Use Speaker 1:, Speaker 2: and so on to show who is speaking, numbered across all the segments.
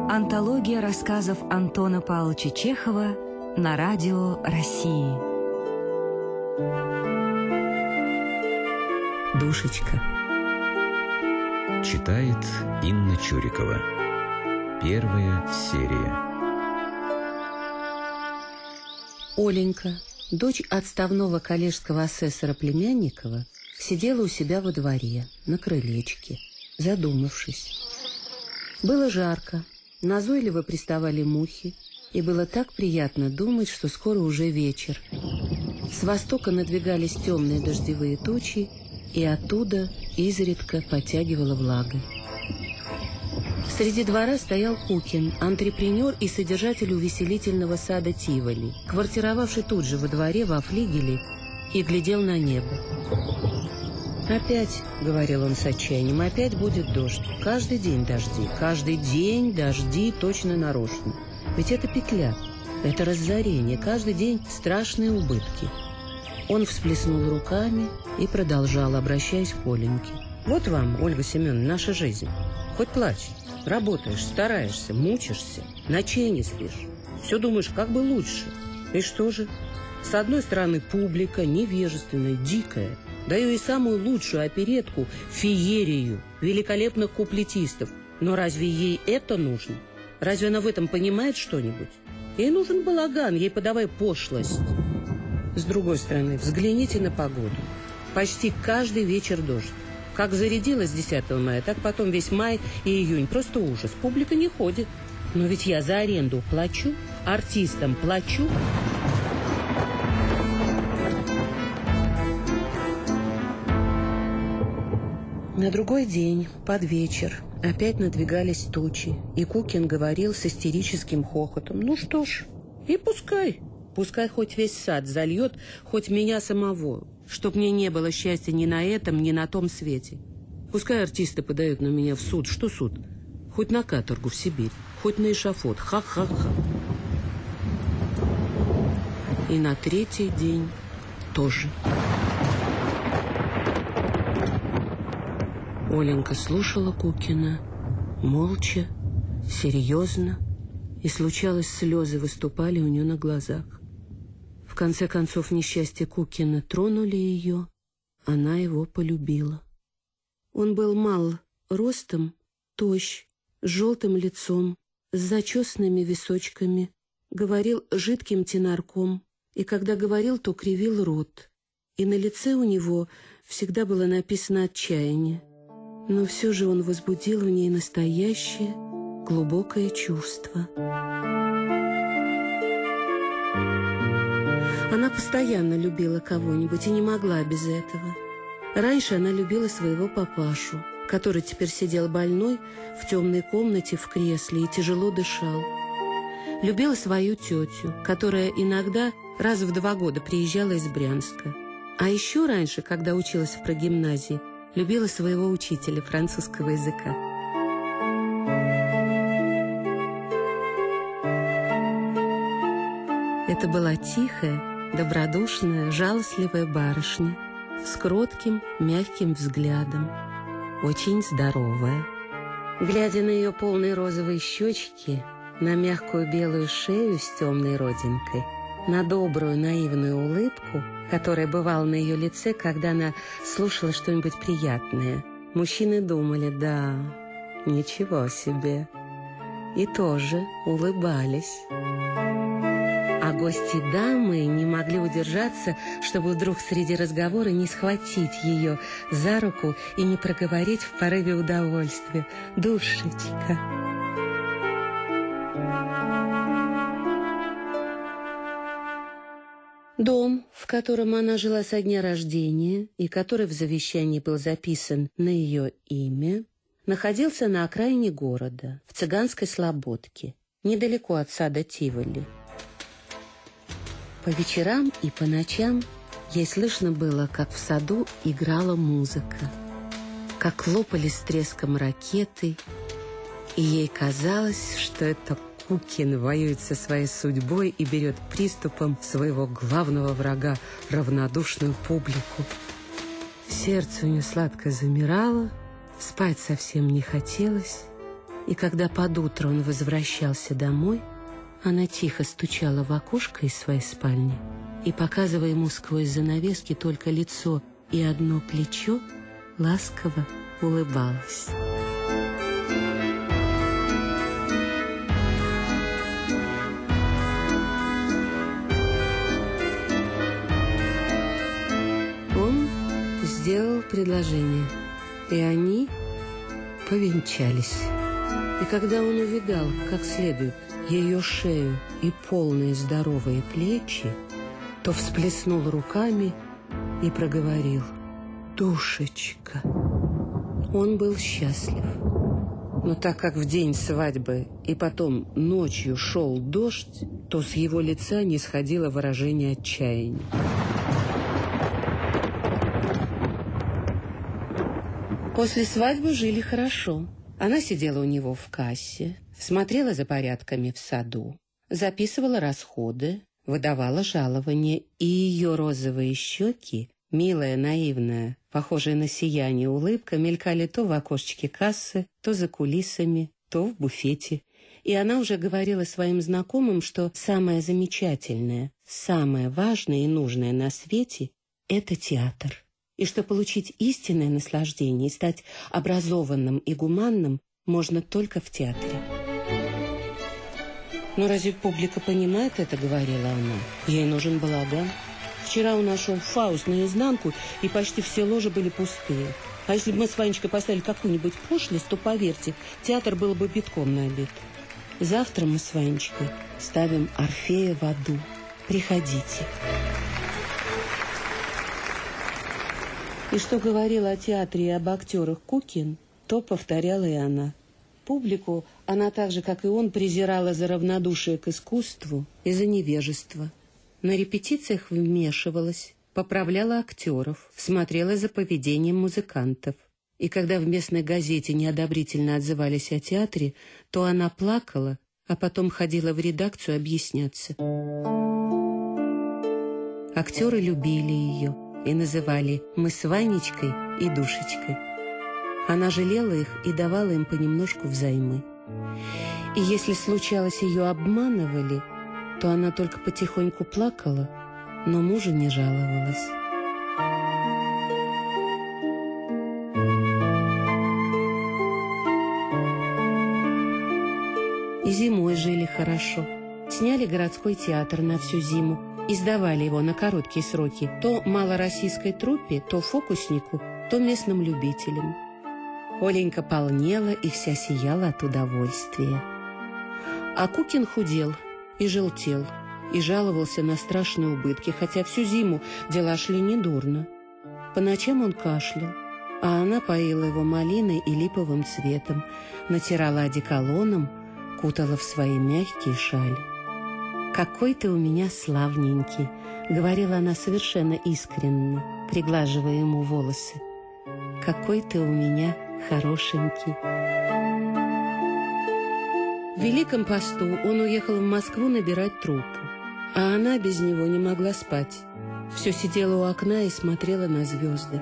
Speaker 1: Антология рассказов Антона Павловича Чехова на радио России. Душечка.
Speaker 2: Читает Инна Чурикова. Первая серия.
Speaker 3: Оленька, дочь отставного коллежского асессора Племянникова, сидела у себя во дворе, на крылечке, задумавшись. Было жарко, назойливо приставали мухи, и было так приятно думать, что скоро уже вечер. С востока надвигались темные дождевые тучи, и оттуда изредка подтягивала влага. Среди двора стоял Кукин, антрепренер и содержатель увеселительного сада Тиволи, квартировавший тут же во дворе во флигеле, и глядел на небо. «Опять, — говорил он с отчаянием, — опять будет дождь. Каждый день дожди, каждый день дожди точно нарочно. Ведь это петля, это разорение, каждый день страшные убытки». Он всплеснул руками и продолжал, обращаясь к Оленьке. «Вот вам, Ольга Семеновна, наша жизнь. Хоть плачь, работаешь, стараешься, мучишься, ночей не спишь. Все думаешь, как бы лучше. И что же? С одной стороны, публика невежественная, дикая. Даю ей самую лучшую оперетку, феерию, великолепных куплетистов. Но разве ей это нужно? Разве она в этом понимает что-нибудь? Ей нужен балаган, ей подавай пошлость. С другой стороны, взгляните на погоду. Почти каждый вечер дождь. Как зарядилась 10 мая, так потом весь май и июнь. Просто ужас. Публика не ходит. Но ведь я за аренду плачу, артистам плачу. На другой день, под вечер, опять надвигались тучи, и Кукин говорил с истерическим хохотом: «Ну что ж, и пускай. Пускай хоть весь сад зальет, хоть меня самого, чтоб мне не было счастья ни на этом, ни на том свете. Пускай артисты подают на меня в суд. Что суд? Хоть на каторгу в Сибирь, хоть на эшафот. Ха-ха-ха». И на третий день тоже. Оленька слушала Кукина, молча, серьезно, и, случалось, слезы выступали у нее на глазах. В конце концов, несчастья Кукина тронули ее, она его полюбила. Он был мал ростом, тощ, с желтым лицом, с зачесанными височками, говорил жидким тенорком, и когда говорил, то кривил рот, и на лице у него всегда было написано отчаяние. Но все же он возбудил в ней настоящее, глубокое чувство. Она постоянно любила кого-нибудь и не могла без этого. Раньше она любила своего папашу, который теперь сидел больной в темной комнате в кресле и тяжело дышал. Любила свою тетю, которая иногда раз в 2 года приезжала из Брянска. А еще раньше, когда училась в прогимназии, любила своего учителя французского языка. Это была тихая, добродушная, жалостливая барышня с кротким, мягким взглядом, очень здоровая. Глядя на ее полные розовые щечки, на мягкую белую шею с темной родинкой, на добрую наивную улыбку, которая бывала на ее лице, когда она слушала что-нибудь приятное, мужчины думали: да, ничего себе, и тоже улыбались. А гости дамы не могли удержаться, чтобы вдруг среди разговора не схватить ее за руку и не проговорить в порыве удовольствия: «Душечка». Дом, в котором она жила со дня рождения и который в завещании был записан на ее имя, находился на окраине города, в Цыганской Слободке, недалеко от сада Тиволи. По вечерам и по ночам ей слышно было, как в саду играла музыка, как лопали с треском ракеты, и ей казалось, что это Кукин воюет со своей судьбой и берет приступом своего главного врага, равнодушную публику. Сердце у нее сладко замирало, спать совсем не хотелось, И когда под утро он возвращался домой, она тихо стучала в окошко из своей спальни и, показывая ему сквозь занавески только лицо и одно плечо, ласково улыбалась. Он сделал предложение, и они повенчались. И когда он увидал, как следует, ее шею и полные здоровые плечи, то всплеснул руками и проговорил: «Душечка». Он был счастлив. Но так как в день свадьбы и потом ночью шел дождь, то с его лица не сходило выражение отчаяния. После свадьбы жили хорошо. Она сидела у него в кассе, смотрела за порядками в саду, записывала расходы, выдавала жалование, и ее розовые щеки, милая, наивная, похожая на сияние улыбка, мелькали то в окошечке кассы, то за кулисами, то в буфете. И она уже говорила своим знакомым, что самое замечательное, самое важное и нужное на свете – это театр. И что получить истинное наслаждение и стать образованным и гуманным можно только в театре. «Но разве публика понимает это?» — говорила она. «Ей нужен балаган. Вчера у нас шел Фауст наизнанку, и почти все ложи были пустые. А если бы мы с Ванечкой поставили какую-нибудь пошлость, то, поверьте, театр был бы битком набит. Завтра мы с Ванечкой ставим «Орфея в аду». Приходите». И что говорил о театре и об актерах Кукин, то повторяла и она. Публику она так же, как и он, презирала за равнодушие к искусству и за невежество. На репетициях вмешивалась, поправляла актеров, смотрела за поведением музыкантов. И когда в местной газете неодобрительно отзывались о театре, то она плакала, а потом ходила в редакцию объясняться. Актеры любили ее и называли «мы с Ванечкой и Душечкой». Она жалела их и давала им понемножку взаймы. И если случалось, ее обманывали, то она только потихоньку плакала, но мужу не жаловалась. И зимой жили хорошо. Сняли городской театр на всю зиму и сдавали его на короткие сроки то малороссийской труппе, то фокуснику, то местным любителям. Оленька полнела и вся сияла от удовольствия. А Кукин худел и желтел, и жаловался на страшные убытки, хотя всю зиму дела шли недурно. По ночам он кашлял, а она поила его малиной и липовым цветом, натирала одеколоном, кутала в свои мягкие шали. «Какой ты у меня славненький», — говорила она совершенно искренне, приглаживая ему волосы. «Какой ты у меня хорошенький». В Великом посту он уехал в Москву набирать труппу, а она без него не могла спать. Все сидела у окна и смотрела на звезды.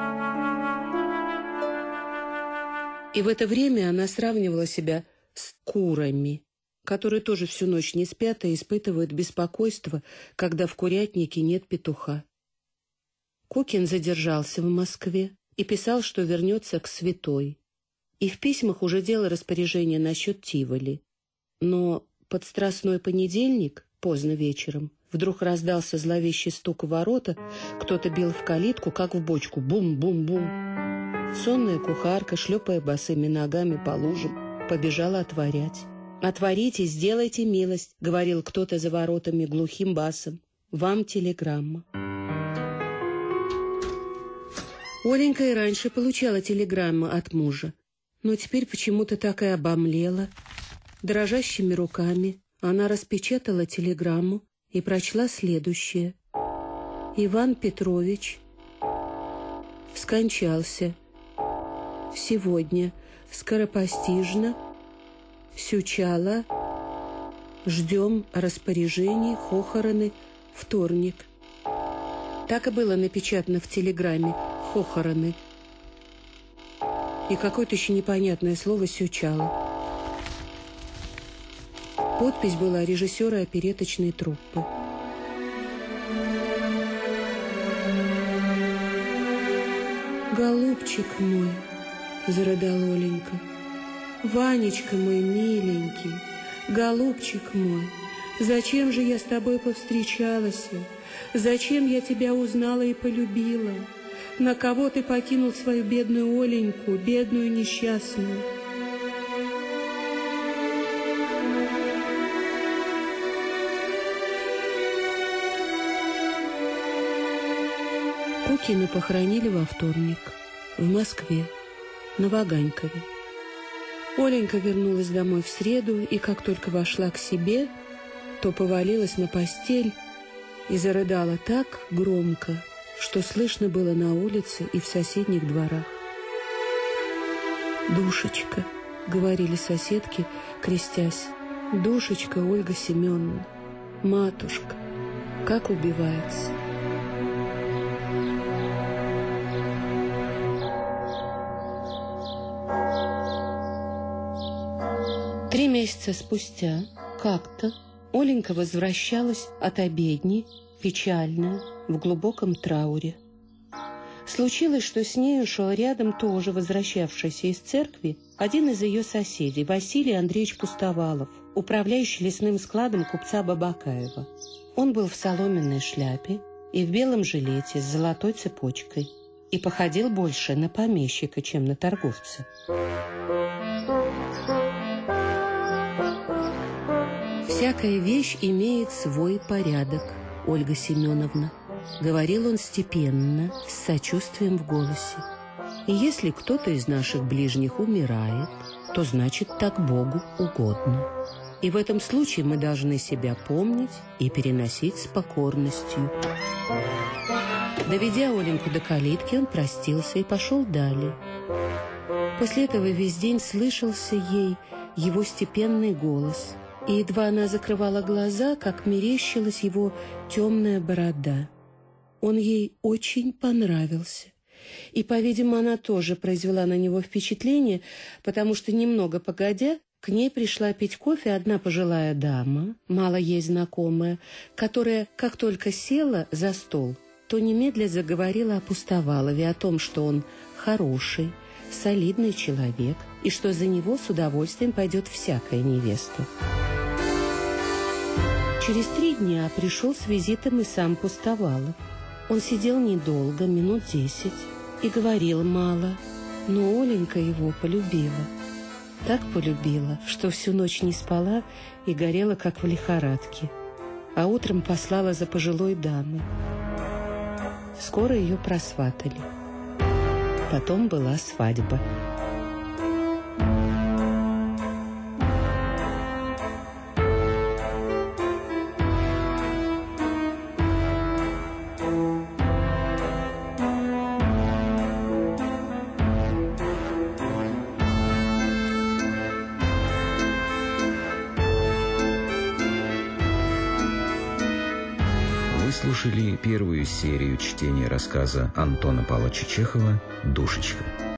Speaker 3: И в это время она сравнивала себя с курами, которые тоже всю ночь не спят и испытывают беспокойство, когда в курятнике нет петуха. Кукин задержался в Москве и писал, что вернется к святой. И в письмах уже делал распоряжение насчет Тиволи. Но под Страстной понедельник, поздно вечером, вдруг раздался зловещий стук в ворота, кто-то бил в калитку, как в бочку, бум-бум-бум. Сонная кухарка, шлепая босыми ногами по лужам, побежала отворять. «Отворите, сделайте милость», — говорил кто-то за воротами глухим басом. «Вам телеграмма». Оленька и раньше получала телеграмму от мужа, но теперь почему-то так и обомлела. Дрожащими руками она распечатала телеграмму и прочла следующее. «Иван Петрович скончался сегодня скоропостижно. Сючала. Ждем распоряжений, хохороны, вторник». Так и было напечатано в телеграмме «хохороны». И какое-то еще непонятное слово «сючала». Подпись была режиссера опереточной труппы. «Голубчик мой», — зарыдала Оленька, «Ванечка мой миленький, голубчик мой, зачем же я с тобой повстречалась? Зачем я тебя узнала и полюбила? На кого ты покинул свою бедную Оленьку, бедную несчастную?» Кукину похоронили во вторник в Москве, на Ваганькове. Оленька вернулась домой в среду, и как только вошла к себе, то повалилась на постель и зарыдала так громко, что слышно было на улице и в соседних дворах. «Душечка», — говорили соседки, крестясь, «Душечка Ольга Семеновна, матушка, как убивается». Три месяца спустя, как-то, Оленька возвращалась от обедни, печальная, в глубоком трауре. Случилось, что с нею шел рядом тоже возвращавшийся из церкви один из ее соседей, Василий Андреевич Пустовалов, управляющий лесным складом купца Бабакаева. Он был в соломенной шляпе и в белом жилете с золотой цепочкой и походил больше на помещика, чем на торговца. «Всякая вещь имеет свой порядок, Ольга Семеновна», — говорил он степенно, с сочувствием в голосе. «И если кто-то из наших ближних умирает, то значит так Богу угодно. И в этом случае мы должны себя помнить и переносить с покорностью». Доведя Оленьку до калитки, он простился и пошел далее. После этого весь день слышался ей его степенный голос, и едва она закрывала глаза, как мерещилась его темная борода. Он ей очень понравился. И, по-видимому, она тоже произвела на него впечатление, потому что, немного погодя, к ней пришла пить кофе одна пожилая дама, мало ей знакомая, которая, как только села за стол, то немедля заговорила о Пустовалове, о том, что он хороший, солидный человек, и что за него с удовольствием пойдет всякая невеста. Через 3 дня пришел с визитом и сам Пустовалов. Он сидел недолго, минут 10, и говорил мало, но Оленька его полюбила. Так полюбила, что всю ночь не спала и горела, как в лихорадке. А утром послала за пожилой дамой. Скоро ее просватали. Потом была свадьба.
Speaker 2: Вы слушали первую серию чтения рассказа Антона Павловича Чехова «Душечка».